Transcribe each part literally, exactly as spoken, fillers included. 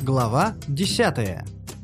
Глава десятая.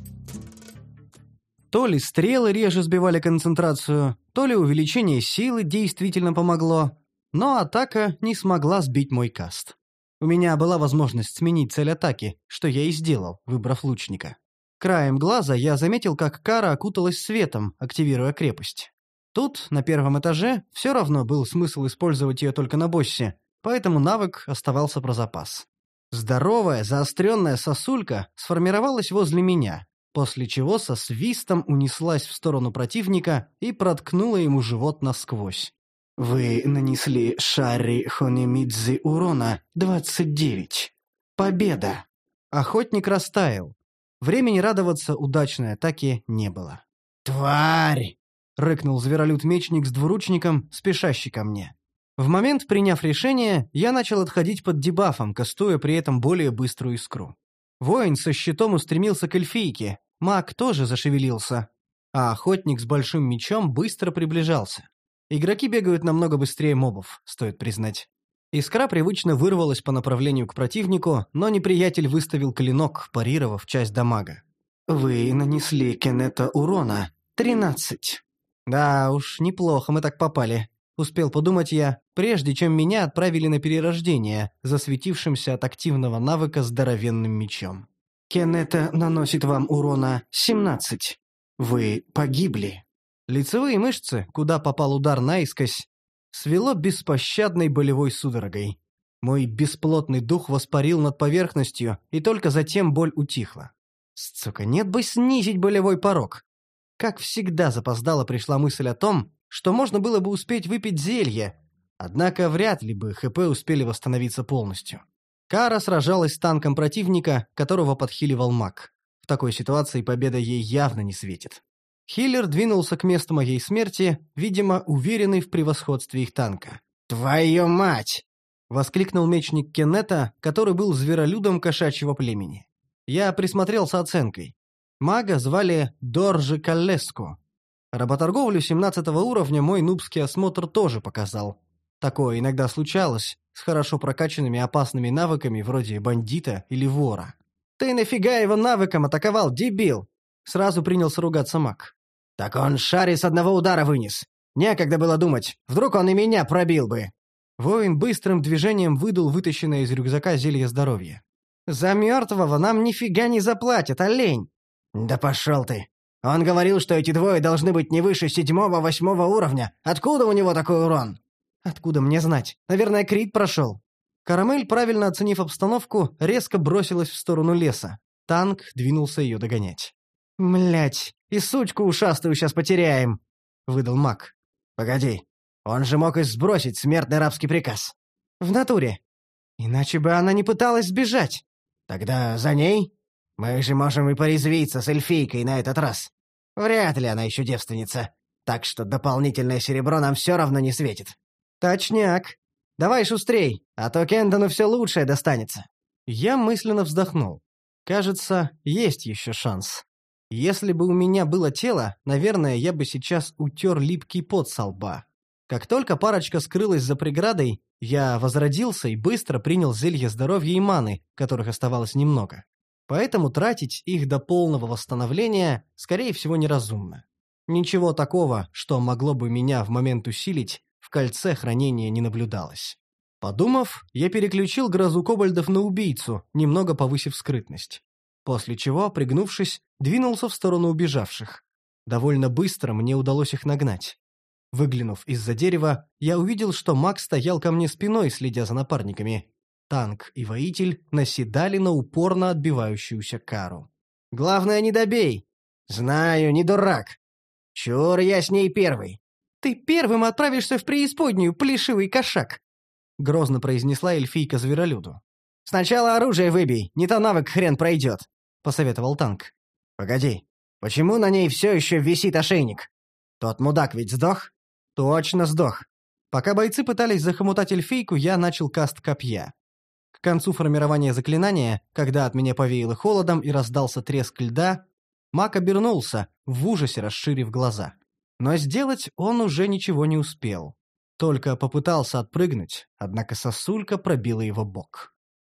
То ли стрелы реже сбивали концентрацию, то ли увеличение силы действительно помогло, но атака не смогла сбить мой каст. У меня была возможность сменить цель атаки, что я и сделал, выбрав лучника. Краем глаза я заметил, как Кара окуталась светом, активируя крепость. Тут, на первом этаже, все равно был смысл использовать ее только на боссе, поэтому навык оставался про запас. Здоровая, заостренная сосулька сформировалась возле меня, после чего со свистом унеслась в сторону противника и проткнула ему живот насквозь. «Вы нанесли Шарри Хонемидзи урона двадцать девять. Победа!» Охотник растаял. Времени радоваться удачной атаке не было. «Тварь!» — рыкнул зверолюд-мечник с двуручником, спешащий ко мне. В момент, приняв решение, я начал отходить под дебафом, кастуя при этом более быструю искру. Воин со щитом устремился к эльфийке, маг тоже зашевелился, а охотник с большим мечом быстро приближался. Игроки бегают намного быстрее мобов, стоит признать. Искра привычно вырвалась по направлению к противнику, но неприятель выставил клинок, парировав часть дамага. «Вы нанесли Кеннета урона тринадцать. Да уж, неплохо мы так попали. Успел подумать я, прежде чем меня отправили на перерождение, засветившимся от активного навыка здоровенным мечом. Кеннета наносит вам урона семнадцать. Вы погибли. Лицевые мышцы, куда попал удар наискось, свело беспощадной болевой судорогой. Мой бесплотный дух воспарил над поверхностью, и только затем боль утихла. Сука, нет бы снизить болевой порог. Как всегда запоздало пришла мысль о том, что можно было бы успеть выпить зелье, однако вряд ли бы ХП успели восстановиться полностью. Кара сражалась с танком противника, которого подхиливал маг. В такой ситуации победа ей явно не светит. Хиллер двинулся к месту моей смерти, видимо, уверенный в превосходстве их танка. «Твою мать!» — воскликнул мечник Кеннета, который был зверолюдом кошачьего племени. Я присмотрелся оценкой. Мага звали Доржи Каллеску. Работорговлю семнадцатого уровня мой нубский осмотр тоже показал. Такое иногда случалось с хорошо прокачанными опасными навыками вроде бандита или вора. «Ты нафига его навыком атаковал, дебил?» Сразу принялся ругаться маг. «Так он Шарри с одного удара вынес. Некогда было думать, вдруг он и меня пробил бы». Воин быстрым движением выдул вытащенное из рюкзака зелье здоровья. «За мертвого нам нифига не заплатят, олень!» «Да пошел ты! Он говорил, что эти двое должны быть не выше седьмого-восьмого уровня. Откуда у него такой урон?» «Откуда мне знать? Наверное, крит прошел». Карамель, правильно оценив обстановку, резко бросилась в сторону леса. Танк двинулся ее догонять. «Млять, и сучку ушастую сейчас потеряем», — выдал маг. «Погоди, он же мог и сбросить смертный рабский приказ». «В натуре. Иначе бы она не пыталась сбежать». «Тогда за ней? Мы же можем и порезвиться с эльфийкой на этот раз. Вряд ли она еще девственница, так что дополнительное серебро нам все равно не светит». «Точняк. Давай шустрей, а то Кендону все лучшее достанется». Я мысленно вздохнул. Кажется, есть еще шанс. Если бы у меня было тело, наверное, я бы сейчас утер липкий пот со лба. Как только парочка скрылась за преградой, я возродился и быстро принял зелье здоровья и маны, которых оставалось немного. Поэтому тратить их до полного восстановления, скорее всего, неразумно. Ничего такого, что могло бы меня в момент усилить, в кольце хранения не наблюдалось. Подумав, я переключил грозу кобальдов на убийцу, немного повысив скрытность. После чего, пригнувшись, двинулся в сторону убежавших. Довольно быстро мне удалось их нагнать. Выглянув из-за дерева, я увидел, что маг стоял ко мне спиной, следя за напарниками. Танк и воитель наседали на упорно отбивающуюся Кару. «Главное, не добей!» «Знаю, не дурак!» «Чур, я с ней первый!» «Ты первым отправишься в преисподнюю, плешивый кошак!» — грозно произнесла эльфийка зверолюду. «Сначала оружие выбей, не то навык хрен пройдет», — посоветовал танк. «Погоди, почему на ней все еще висит ошейник? Тот мудак ведь сдох?» «Точно сдох». Пока бойцы пытались захомутать эльфийку, я начал каст копья. К концу формирования заклинания, когда от меня повеяло холодом и раздался треск льда, маг обернулся, в ужасе расширив глаза. Но сделать он уже ничего не успел. Только попытался отпрыгнуть, однако сосулька пробила его бок.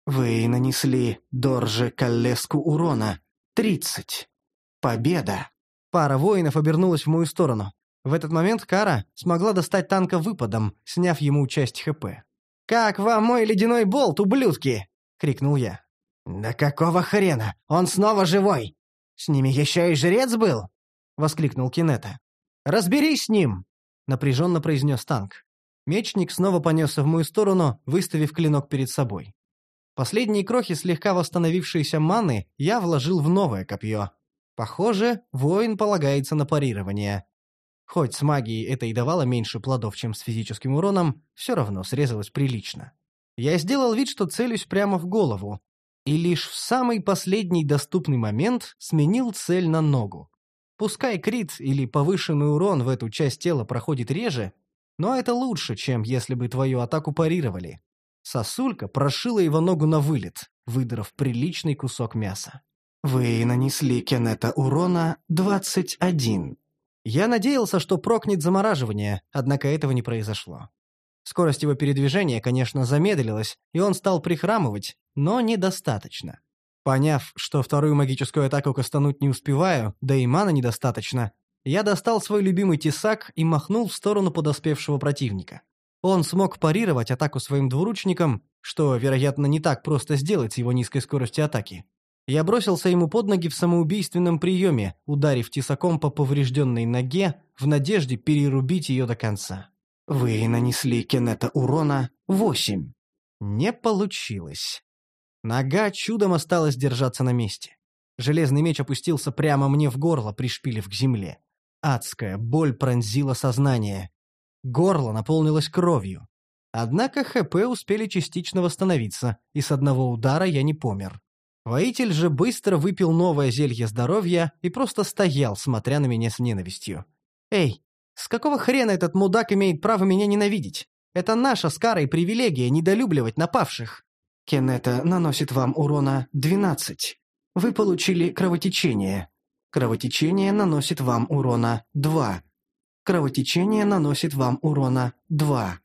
Вы нанесли Дорже Каллеску урона. тридцать. Победа. Пара воинов обернулась в мою сторону. В этот момент Кара смогла достать танка выпадом, сняв ему часть ХП. «Как вам мой ледяной болт, ублюдки?» — крикнул я. «Да какого хрена? Он снова живой! С ними еще и жрец был?» — воскликнул Кинета. «Разберись с ним!» — напряженно произнес танк. Мечник снова понесся в мою сторону, выставив клинок перед собой. Последние крохи слегка восстановившейся маны я вложил в новое копье. Похоже, воин полагается на парирование. Хоть с магией это и давало меньше плодов, чем с физическим уроном, все равно срезалось прилично. Я сделал вид, что целюсь прямо в голову, и лишь в самый последний доступный момент сменил цель на ногу. Пускай крит или повышенный урон в эту часть тела проходит реже, но это лучше, чем если бы твою атаку парировали. Сосулька прошила его ногу на вылет, выдрав приличный кусок мяса. «Вы нанесли Кеннета урона двадцать один. Я надеялся, что прокнет замораживание, однако этого не произошло. Скорость его передвижения, конечно, замедлилась, и он стал прихрамывать, но недостаточно. Поняв, что вторую магическую атаку кастануть не успеваю, да и мана недостаточно, я достал свой любимый тесак и махнул в сторону подоспевшего противника. Он смог парировать атаку своим двуручником, что, вероятно, не так просто сделать с его низкой скоростью атаки. Я бросился ему под ноги в самоубийственном приеме, ударив тесаком по поврежденной ноге в надежде перерубить ее до конца. Вы нанесли Кеннета урона восемь. Не получилось. Нога чудом осталась держаться на месте. Железный меч опустился прямо мне в горло, пришпилив к земле. Адская боль пронзила сознание. Горло наполнилось кровью. Однако ХП успели частично восстановиться, и с одного удара я не помер. Воитель же быстро выпил новое зелье здоровья и просто стоял, смотря на меня с ненавистью. «Эй, с какого хрена этот мудак имеет право меня ненавидеть? Это наша с Карой привилегия недолюбливать напавших». Кеннета наносит вам урона двенадцать. Вы получили кровотечение. Кровотечение наносит вам урона два. Кровотечение наносит вам урона два.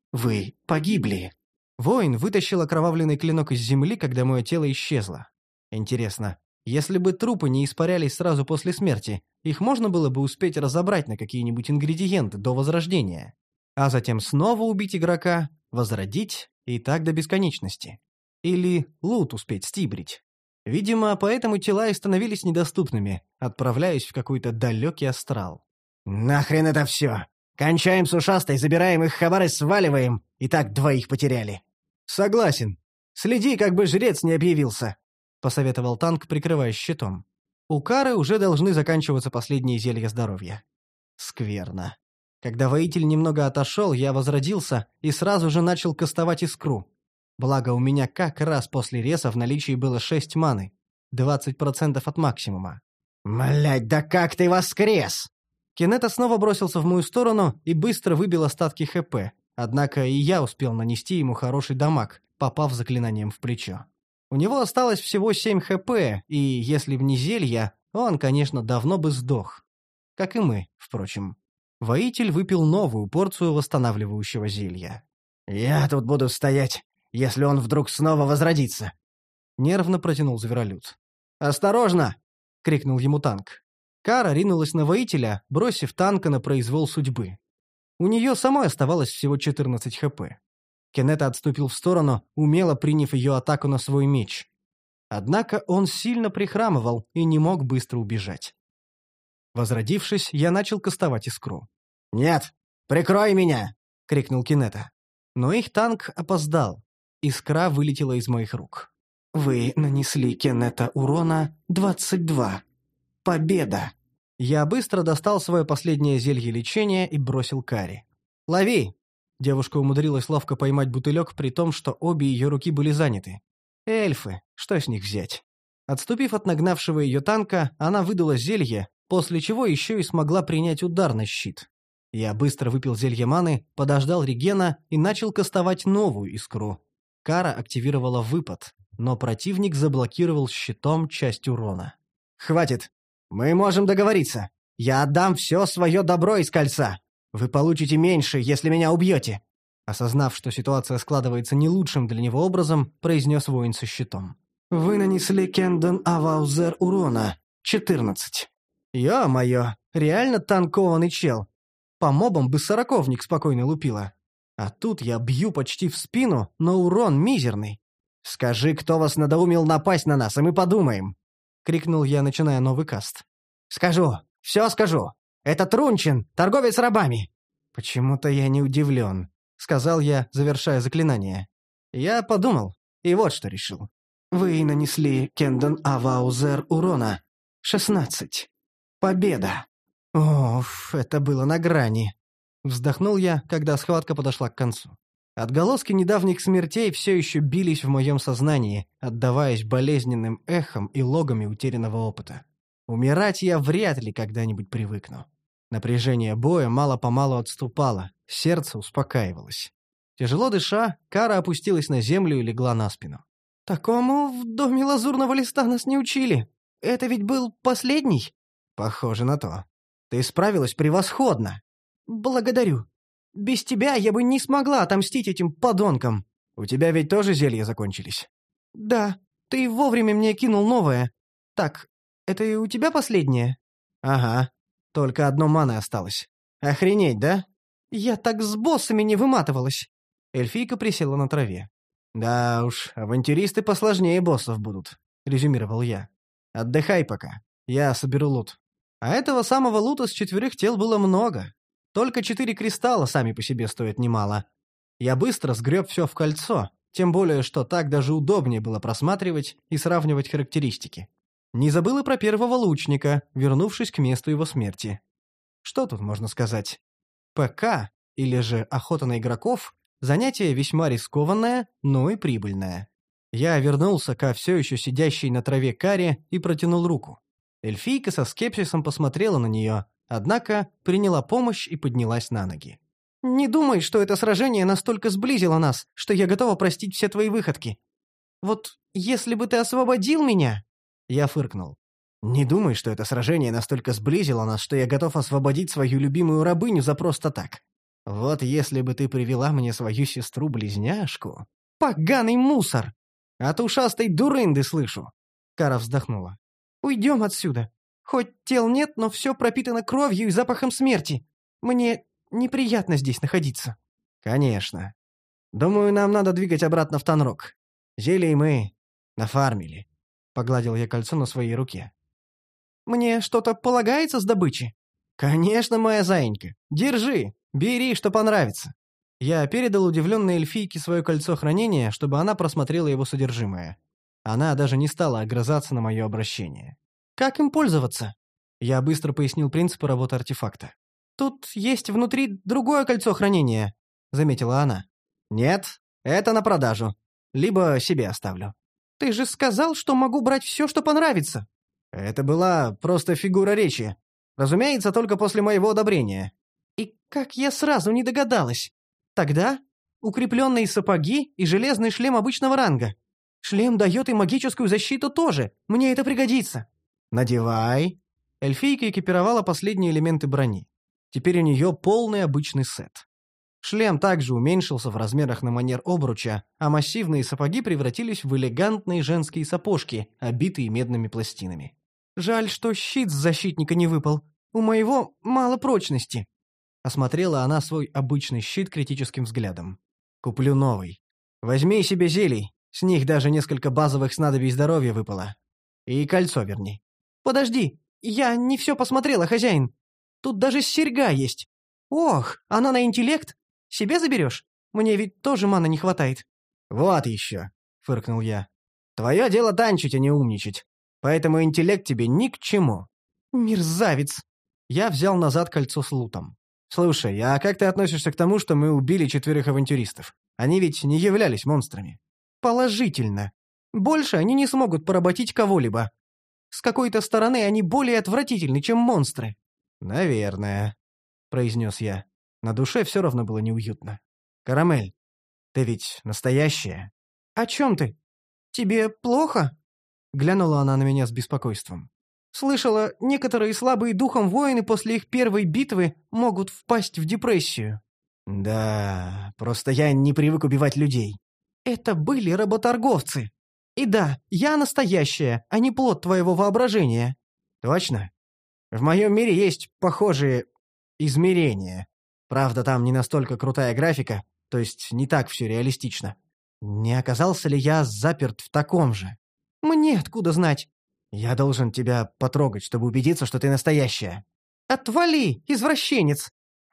Вы погибли. Воин вытащил окровавленный клинок из земли, когда мое тело исчезло. Интересно, если бы трупы не испарялись сразу после смерти, их можно было бы успеть разобрать на какие-нибудь ингредиенты до возрождения, а затем снова убить игрока, возродить и так до бесконечности. Или лут успеть стибрить. Видимо, поэтому тела и становились недоступными, отправляясь в какой-то далекий астрал. «Нахрен это все? Кончаем с ушастой, забираем их хабар и сваливаем. И так двоих потеряли». «Согласен. Следи, как бы жрец не объявился», — посоветовал танк, прикрываясь щитом. У Кары уже должны заканчиваться последние зелья здоровья. Скверно. Когда воитель немного отошел, я возродился и сразу же начал кастовать искру. Благо, у меня как раз после реса в наличии было шесть маны. двадцать процентов от максимума. «Млядь, да как ты воскрес?» Кинета снова бросился в мою сторону и быстро выбил остатки ХП, однако и я успел нанести ему хороший дамаг, попав заклинанием в плечо. У него осталось всего семь ХП, и если б не зелья, он, конечно, давно бы сдох. Как и мы, впрочем. Воитель выпил новую порцию восстанавливающего зелья. «Я тут буду стоять, если он вдруг снова возродится», — нервно протянул зверолюд. «Осторожно!» — крикнул ему танк. Кара ринулась на воителя, бросив танка на произвол судьбы. У нее самой оставалось всего четырнадцать ХП. Кеннета отступил в сторону, умело приняв ее атаку на свой меч. Однако он сильно прихрамывал и не мог быстро убежать. Возродившись, я начал кастовать искру. «Нет, прикрой меня!» — крикнул Кеннета. Но их танк опоздал. Искра вылетела из моих рук. «Вы нанесли Кеннета урона двадцать два. Победа!» Я быстро достал свое последнее зелье лечения и бросил Каре. «Лови!» Девушка умудрилась ловко поймать бутылек, при том, что обе ее руки были заняты. Эльфы, что с них взять? Отступив от нагнавшего ее танка, она выдала зелье, после чего еще и смогла принять удар на щит. Я быстро выпил зелье маны, подождал регена и начал кастовать новую искру. Кара активировала выпад, но противник заблокировал щитом часть урона. «Хватит! Мы можем договориться. Я отдам все свое добро из кольца. Вы получите меньше, если меня убьете». Осознав, что ситуация складывается не лучшим для него образом, произнес воин со щитом. «Вы нанесли Кенден Аваузер урона. четырнадцать». «Ё-моё, реально танкованный чел. По мобам бы сороковник спокойно лупила. А тут я бью почти в спину, но урон мизерный». «Скажи, кто вас надоумил напасть на нас, и мы подумаем!» — крикнул я, начиная новый каст. «Скажу, все скажу. Это Трунчин, торговец рабами!» «Почему-то я не удивлен», — сказал я, завершая заклинание. Я подумал, и вот что решил. «Вы нанесли Кенден Аваузер урона. шестнадцать. Победа!» «Оф, это было на грани!» Вздохнул я, когда схватка подошла к концу. Отголоски недавних смертей все еще бились в моем сознании, отдаваясь болезненным эхом и логами утерянного опыта. Умирать я вряд ли когда-нибудь привыкну. Напряжение боя мало-помалу отступало, сердце успокаивалось. Тяжело дыша, Кара опустилась на землю и легла на спину. «Такому в доме лазурного листа нас не учили. Это ведь был последний?» «Похоже на то. Ты справилась превосходно». «Благодарю. Без тебя я бы не смогла отомстить этим подонкам. У тебя ведь тоже зелья закончились?» «Да, ты вовремя мне кинул новое. Так, это и у тебя последнее?» «Ага. Только одно маны осталось. Охренеть, да?» «Я так с боссами не выматывалась». Эльфийка присела на траве. «Да уж, авантюристы посложнее боссов будут», — резюмировал я. «Отдыхай пока. Я соберу лут». А этого самого лута с четверых тел было много. Только четыре кристалла сами по себе стоят немало. Я быстро сгреб все в кольцо, тем более, что так даже удобнее было просматривать и сравнивать характеристики. Не забыл и про первого лучника, вернувшись к месту его смерти. Что тут можно сказать? ПК, или же охота на игроков, занятие весьма рискованное, но и прибыльное. Я вернулся ко все еще сидящей на траве Каре и протянул руку. Эльфийка со скепсисом посмотрела на нее, однако приняла помощь и поднялась на ноги. «Не думай, что это сражение настолько сблизило нас, что я готова простить все твои выходки. Вот если бы ты освободил меня...» Я фыркнул. «Не думай, что это сражение настолько сблизило нас, что я готов освободить свою любимую рабыню за просто так. Вот если бы ты привела мне свою сестру-близняшку...» «Поганый мусор! От ушастой дурынды слышу!» Кара вздохнула. «Уйдем отсюда. Хоть тел нет, но все пропитано кровью и запахом смерти. Мне неприятно здесь находиться». «Конечно. Думаю, нам надо двигать обратно в Танрок. Зелий мы нафармили». Погладил я кольцо на своей руке. «Мне что-то полагается с добычи?» «Конечно, моя заинька. Держи, бери, что понравится». Я передал удивленной эльфийке свое кольцо хранения, чтобы она просмотрела его содержимое. Она даже не стала огрызаться на мое обращение. «Как им пользоваться?» Я быстро пояснил принципы работы артефакта. «Тут есть внутри другое кольцо хранения», — заметила она. «Нет, это на продажу. Либо себе оставлю». «Ты же сказал, что могу брать все, что понравится». «Это была просто фигура речи. Разумеется, только после моего одобрения». «И как я сразу не догадалась. Тогда укрепленные сапоги и железный шлем обычного ранга. Шлем дает и магическую защиту тоже. Мне это пригодится». «Надевай». Эльфийка экипировала последние элементы брони. Теперь у нее полный обычный сет. Шлем также уменьшился в размерах на манер обруча, а массивные сапоги превратились в элегантные женские сапожки, обитые медными пластинами. «Жаль, что щит с защитника не выпал. У моего мало прочности». Осмотрела она свой обычный щит критическим взглядом. «Куплю новый. Возьми себе зелий, с них даже несколько базовых снадобий здоровья выпало. И кольцо верни». «Подожди, я не все посмотрела, хозяин. Тут даже серьга есть. Ох, она на интеллект? Себе заберешь? Мне ведь тоже маны не хватает». «Вот еще», — фыркнул я. «Твое дело танчить, а не умничать. Поэтому интеллект тебе ни к чему». «Мерзавец!» Я взял назад кольцо с лутом. «Слушай, а как ты относишься к тому, что мы убили четверых авантюристов? Они ведь не являлись монстрами». «Положительно. Больше они не смогут поработить кого-либо. С какой-то стороны они более отвратительны, чем монстры». «Наверное», — произнес я. На душе все равно было неуютно. «Карамель, ты ведь настоящая?» «О чем ты? Тебе плохо?» Глянула она на меня с беспокойством. «Слышала, некоторые слабые духом воины после их первой битвы могут впасть в депрессию». Да, просто я не привык убивать людей. Это были работорговцы. И да, я настоящая, а не плод твоего воображения. Точно? В моем мире есть похожие измерения. Правда, там не настолько крутая графика, то есть не так все реалистично. Не оказался ли я заперт в таком же? Мне откуда знать? Я должен тебя потрогать, чтобы убедиться, что ты настоящая. Отвали, извращенец!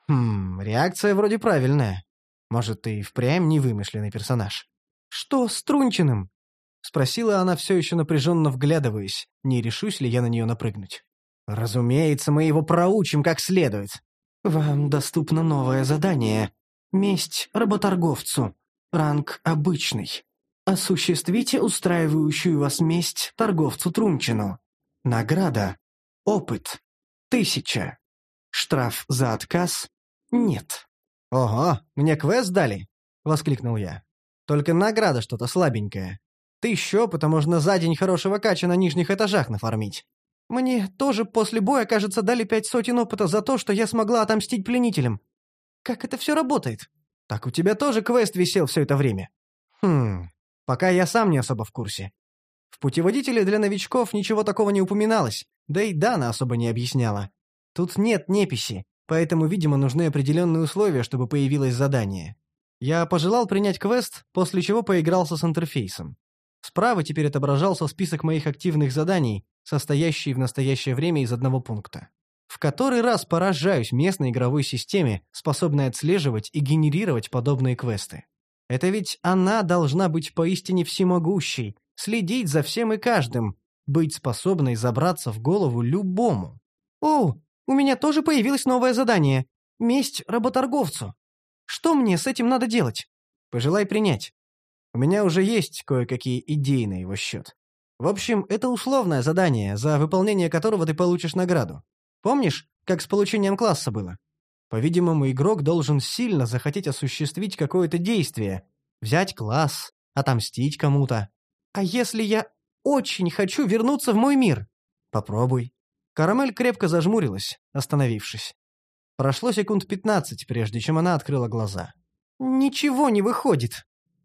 Хм, реакция вроде правильная. Может, ты и впрямь невымышленный персонаж. Что с Трунчиным? Спросила она, все еще напряженно вглядываясь, не решусь ли я на нее напрыгнуть. Разумеется, мы его проучим как следует. Вам доступно новое задание. Месть работорговцу. Ранг обычный. Осуществите устраивающую вас месть торговцу Трунчину. Награда. Опыт. Тысяча. Штраф за отказ. Нет. «Ого, мне квест дали?» — воскликнул я. «Только награда что-то слабенькая. Тысячу опыта можно за день хорошего кача на нижних этажах нафармить». Мне тоже после боя, кажется, дали пять сотен опыта за то, что я смогла отомстить пленителям. Как это все работает? Так у тебя тоже квест висел все это время? Хм, пока я сам не особо в курсе. В путеводителе для новичков ничего такого не упоминалось, да и Дана особо не объясняла. Тут нет неписи, поэтому, видимо, нужны определенные условия, чтобы появилось задание. Я пожелал принять квест, после чего поигрался с интерфейсом. Справа теперь отображался список моих активных заданий, состоящий в настоящее время из одного пункта. В который раз поражаюсь местной игровой системе, способной отслеживать и генерировать подобные квесты. Это ведь она должна быть поистине всемогущей, следить за всем и каждым, быть способной забраться в голову любому. О, у меня тоже появилось новое задание. Месть работорговцу. Что мне с этим надо делать? Пожелай принять. У меня уже есть кое-какие идеи на его счет. В общем, это условное задание, за выполнение которого ты получишь награду. Помнишь, как с получением класса было? По-видимому, игрок должен сильно захотеть осуществить какое-то действие, взять класс, отомстить кому-то. А если я очень хочу вернуться в мой мир? Попробуй. Карамель крепко зажмурилась, остановившись. Прошло секунд пятнадцать, прежде чем она открыла глаза. Ничего не выходит.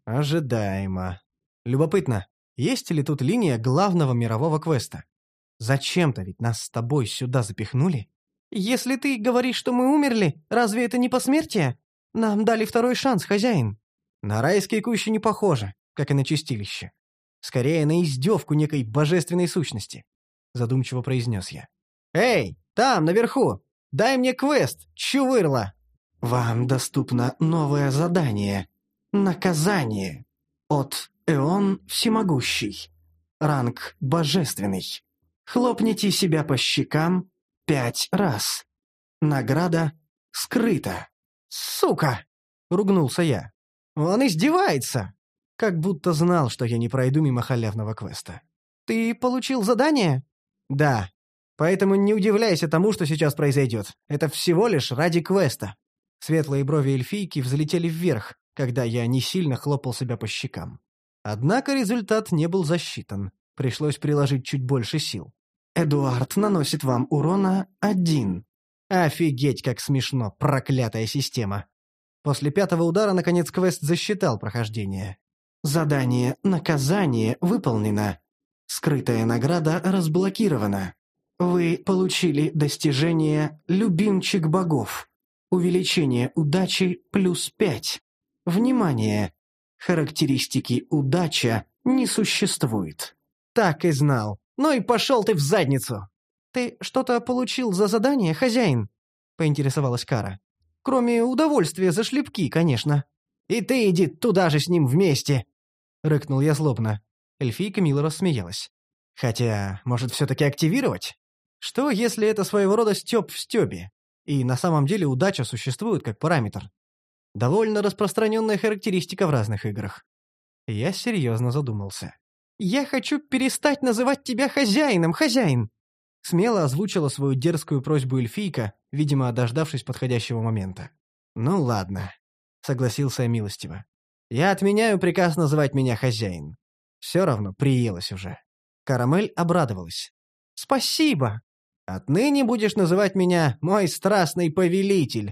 Ожидаемо. Любопытно, есть ли тут линия главного мирового квеста? Зачем-то ведь нас с тобой сюда запихнули? Если ты говоришь, что мы умерли, разве это не посмертие? Нам дали второй шанс, хозяин. На райские кущи не похоже, как и на чистилище. Скорее, на издевку некой божественной сущности, задумчиво произнес я. Эй, там, наверху! Дай мне квест, чувырла! Вам доступно новое задание. Наказание. От Эон Всемогущий. Ранг Божественный. Хлопните себя по щекам пять раз. Награда скрыта. «Сука!» — ругнулся я. «Он издевается!» Как будто знал, что я не пройду мимо халявного квеста. «Ты получил задание?» «Да. Поэтому не удивляйся тому, что сейчас произойдет. Это всего лишь ради квеста». Светлые брови эльфийки взлетели вверх, когда я не сильно хлопал себя по щекам. Однако результат не был засчитан. Пришлось приложить чуть больше сил. «Эдуард наносит вам урона один». Офигеть, как смешно, проклятая система. После пятого удара, наконец, квест засчитал прохождение. «Задание «Наказание» выполнено. Скрытая награда разблокирована. Вы получили достижение «Любимчик богов». Увеличение удачи плюс пять. Внимание! Характеристики «Удача» не существует. Так и знал. Ну и пошел ты в задницу. Ты что-то получил за задание, хозяин? Поинтересовалась Кара. Кроме удовольствия за шлепки, конечно. И ты иди туда же с ним вместе. Рыкнул я злобно. Эльфийка мило рассмеялась. Хотя, может, все-таки активировать? Что, если это своего рода стёб в стёбе? И на самом деле удача существует как параметр. Довольно распространенная характеристика в разных играх. Я серьезно задумался. «Я хочу перестать называть тебя хозяином, хозяин!» Смело озвучила свою дерзкую просьбу эльфийка, видимо, дождавшись подходящего момента. «Ну ладно», — согласился я милостиво. «Я отменяю приказ называть меня хозяин. Все равно приелось уже». Карамель обрадовалась. «Спасибо!» Отныне будешь называть меня мой страстный повелитель.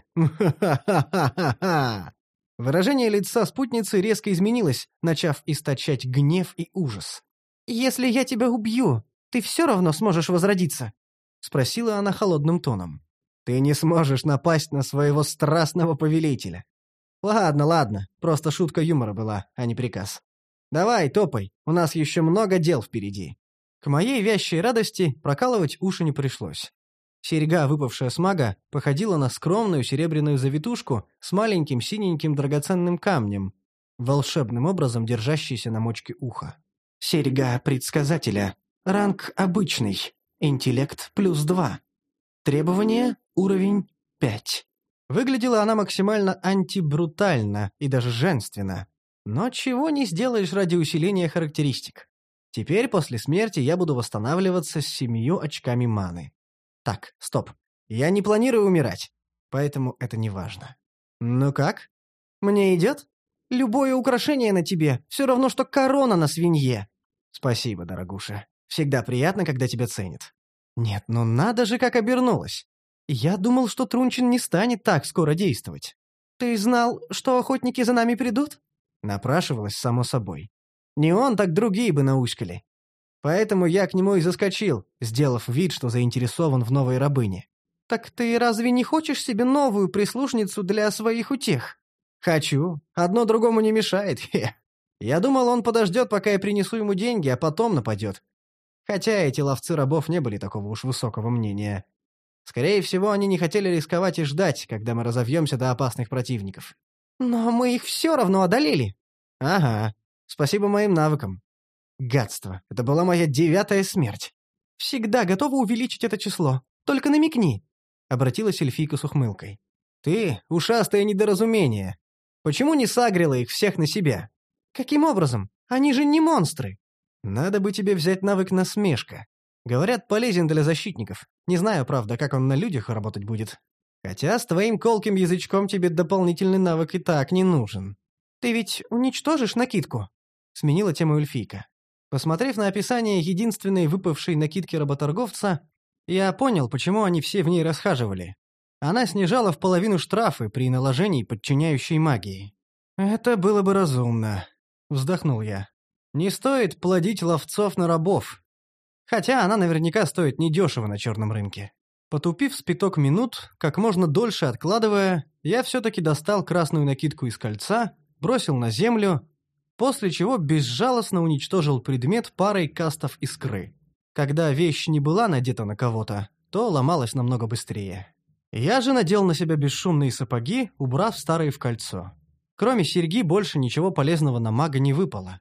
Ха-ха-ха-ха-ха!» Выражение лица спутницы резко изменилось, начав источать гнев и ужас. «Если я тебя убью, ты все равно сможешь возродиться?» — спросила она холодным тоном. «Ты не сможешь напасть на своего страстного повелителя». «Ладно, ладно, просто шутка юмора была, а не приказ. Давай, топай, у нас еще много дел впереди». К моей вящей радости прокалывать уши не пришлось. Серьга, выпавшая с мага, походила на скромную серебряную завитушку с маленьким синеньким драгоценным камнем, волшебным образом держащийся на мочке уха. Серьга предсказателя. Ранг обычный. Интеллект плюс два. Требование уровень пять. Выглядела она максимально антибрутально и даже женственно. Но чего не сделаешь ради усиления характеристик. Теперь после смерти я буду восстанавливаться с семью очками маны. Так, стоп. Я не планирую умирать, поэтому это не важно. Ну как? Мне идет? Любое украшение на тебе все равно, что корона на свинье. Спасибо, дорогуша. Всегда приятно, когда тебя ценят. Нет, ну надо же, как обернулась. Я думал, что Трунчин не станет так скоро действовать. Ты знал, что охотники за нами придут? Напрашивалось, само собой. Не он, так другие бы науськали. Поэтому я к нему и заскочил, сделав вид, что заинтересован в новой рабыне. «Так ты разве не хочешь себе новую прислушницу для своих утех?» «Хочу. Одно другому не мешает. Хе. Я думал, он подождет, пока я принесу ему деньги, а потом нападет. Хотя эти ловцы рабов не были такого уж высокого мнения. Скорее всего, они не хотели рисковать и ждать, когда мы разовьемся до опасных противников». «Но мы их все равно одолели». «Ага. Спасибо моим навыкам. Гадство. Это была моя девятая смерть. Всегда готова увеличить это число. Только намекни», — обратилась эльфийка с ухмылкой. «Ты — ушастое недоразумение. Почему не сагрила их всех на себя? Каким образом? Они же не монстры». «Надо бы тебе взять навык насмешка. Говорят, полезен для защитников. Не знаю, правда, как он на людях работать будет. Хотя с твоим колким язычком тебе дополнительный навык и так не нужен». «Ты ведь уничтожишь накидку?» — сменила тему эльфийка. Посмотрев на описание единственной выпавшей накидки работорговца, я понял, почему они все в ней расхаживали. Она снижала в половину штрафы при наложении подчиняющей магии. «Это было бы разумно», — вздохнул я. «Не стоит плодить ловцов на рабов. Хотя она наверняка стоит недешево на черном рынке». Потупив с пяток минут, как можно дольше откладывая, я все-таки достал красную накидку из кольца, бросил на землю, после чего безжалостно уничтожил предмет парой кастов искры. Когда вещь не была надета на кого-то, то ломалась намного быстрее. Я же надел на себя бесшумные сапоги, убрав старые в кольцо. Кроме серьги больше ничего полезного на мага не выпало.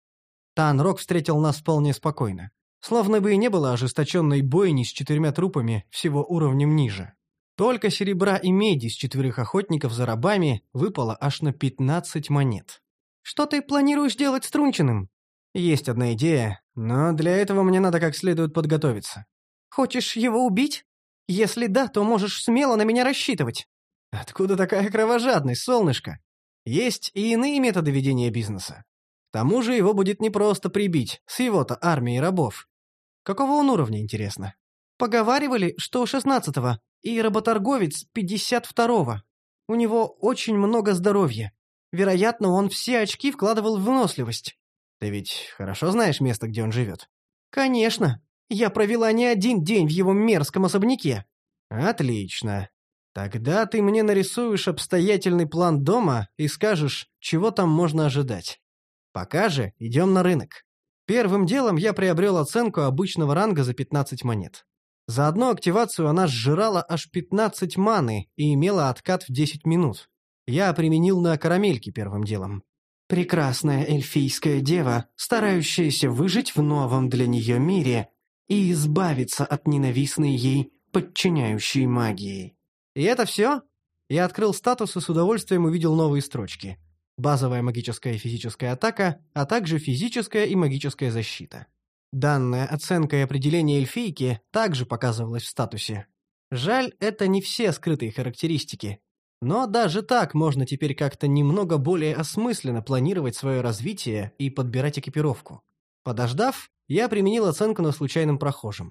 Танрок встретил нас вполне спокойно. Словно бы и не было ожесточенной бойни с четырьмя трупами всего уровнем ниже. Только серебра и меди с четверых охотников за рабами выпало аж на пятнадцать монет. «Что ты планируешь делать с Трунчиным?» «Есть одна идея, но для этого мне надо как следует подготовиться». «Хочешь его убить? Если да, то можешь смело на меня рассчитывать». «Откуда такая кровожадность, солнышко? Есть и иные методы ведения бизнеса. К тому же его будет непросто прибить, с его-то армией рабов. Какого он уровня, интересно?» «Поговаривали, что шестнадцатого, и работорговец пятьдесят второго. У него очень много здоровья. Вероятно, он все очки вкладывал в выносливость». «Ты ведь хорошо знаешь место, где он живет?» «Конечно. Я провела не один день в его мерзком особняке». «Отлично. Тогда ты мне нарисуешь обстоятельный план дома и скажешь, чего там можно ожидать. Пока же идем на рынок». Первым делом я приобрел оценку обычного ранга за пятнадцать монет. За одну активацию она сжирала аж пятнадцать маны и имела откат в десять минут. Я применил на карамельке первым делом. Прекрасная эльфийская дева, старающаяся выжить в новом для нее мире и избавиться от ненавистной ей подчиняющей магии. И это все? Я открыл статус и с удовольствием увидел новые строчки. Базовая магическая и физическая атака, а также физическая и магическая защита. Данная оценка и определение эльфийки также показывалась в статусе. Жаль, это не все скрытые характеристики. Но даже так можно теперь как-то немного более осмысленно планировать свое развитие и подбирать экипировку. Подождав, я применил оценку на случайном прохожем.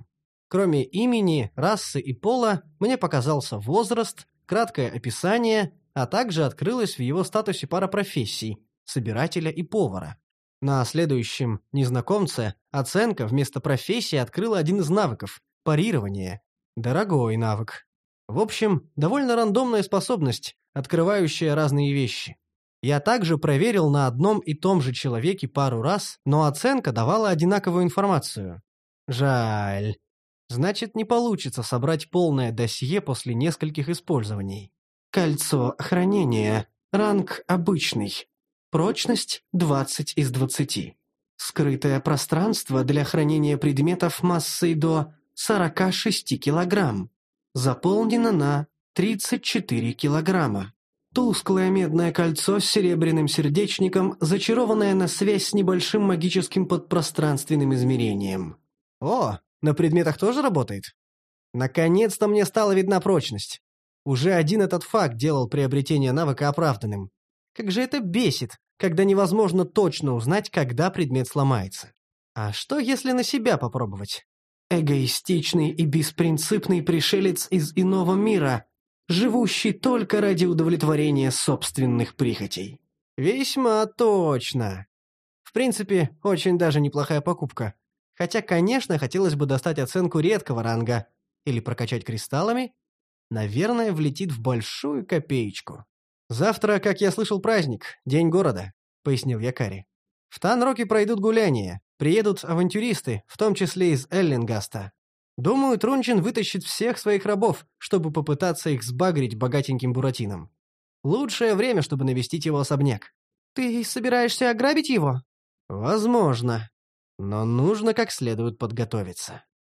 Кроме имени, расы и пола, мне показался возраст, краткое описание, а также открылась в его статусе пара профессий – собирателя и повара. На следующем незнакомце оценка вместо профессии открыла один из навыков – парирование. Дорогой навык. В общем, довольно рандомная способность, открывающая разные вещи. Я также проверил на одном и том же человеке пару раз, но оценка давала одинаковую информацию. Жаль. Значит, не получится собрать полное досье после нескольких использований. Кольцо хранения. Ранг обычный. Прочность двадцать из двадцати. Скрытое пространство для хранения предметов массой до сорок шесть килограмм. Заполнено на тридцать четыре килограмма. Тусклое медное кольцо с серебряным сердечником, зачарованное на связь с небольшим магическим подпространственным измерением. О, на предметах тоже работает? Наконец-то мне стала видна прочность. Уже один этот факт делал приобретение навыка оправданным. Как же это бесит, когда невозможно точно узнать, когда предмет сломается. А что, если на себя попробовать? Эгоистичный и беспринципный пришелец из иного мира, живущий только ради удовлетворения собственных прихотей. Весьма точно. В принципе, очень даже неплохая покупка. Хотя, конечно, хотелось бы достать оценку редкого ранга или прокачать кристаллами. Наверное, влетит в большую копеечку. «Завтра, как я слышал, праздник, День города», — пояснил я Кари. «В Танроке пройдут гуляния, приедут авантюристы, в том числе из Эллингаста. Думаю, Трунчин вытащит всех своих рабов, чтобы попытаться их сбагрить богатеньким буратином. Лучшее время, чтобы навестить его особняк». «Ты собираешься ограбить его?» «Возможно. Но нужно как следует подготовиться».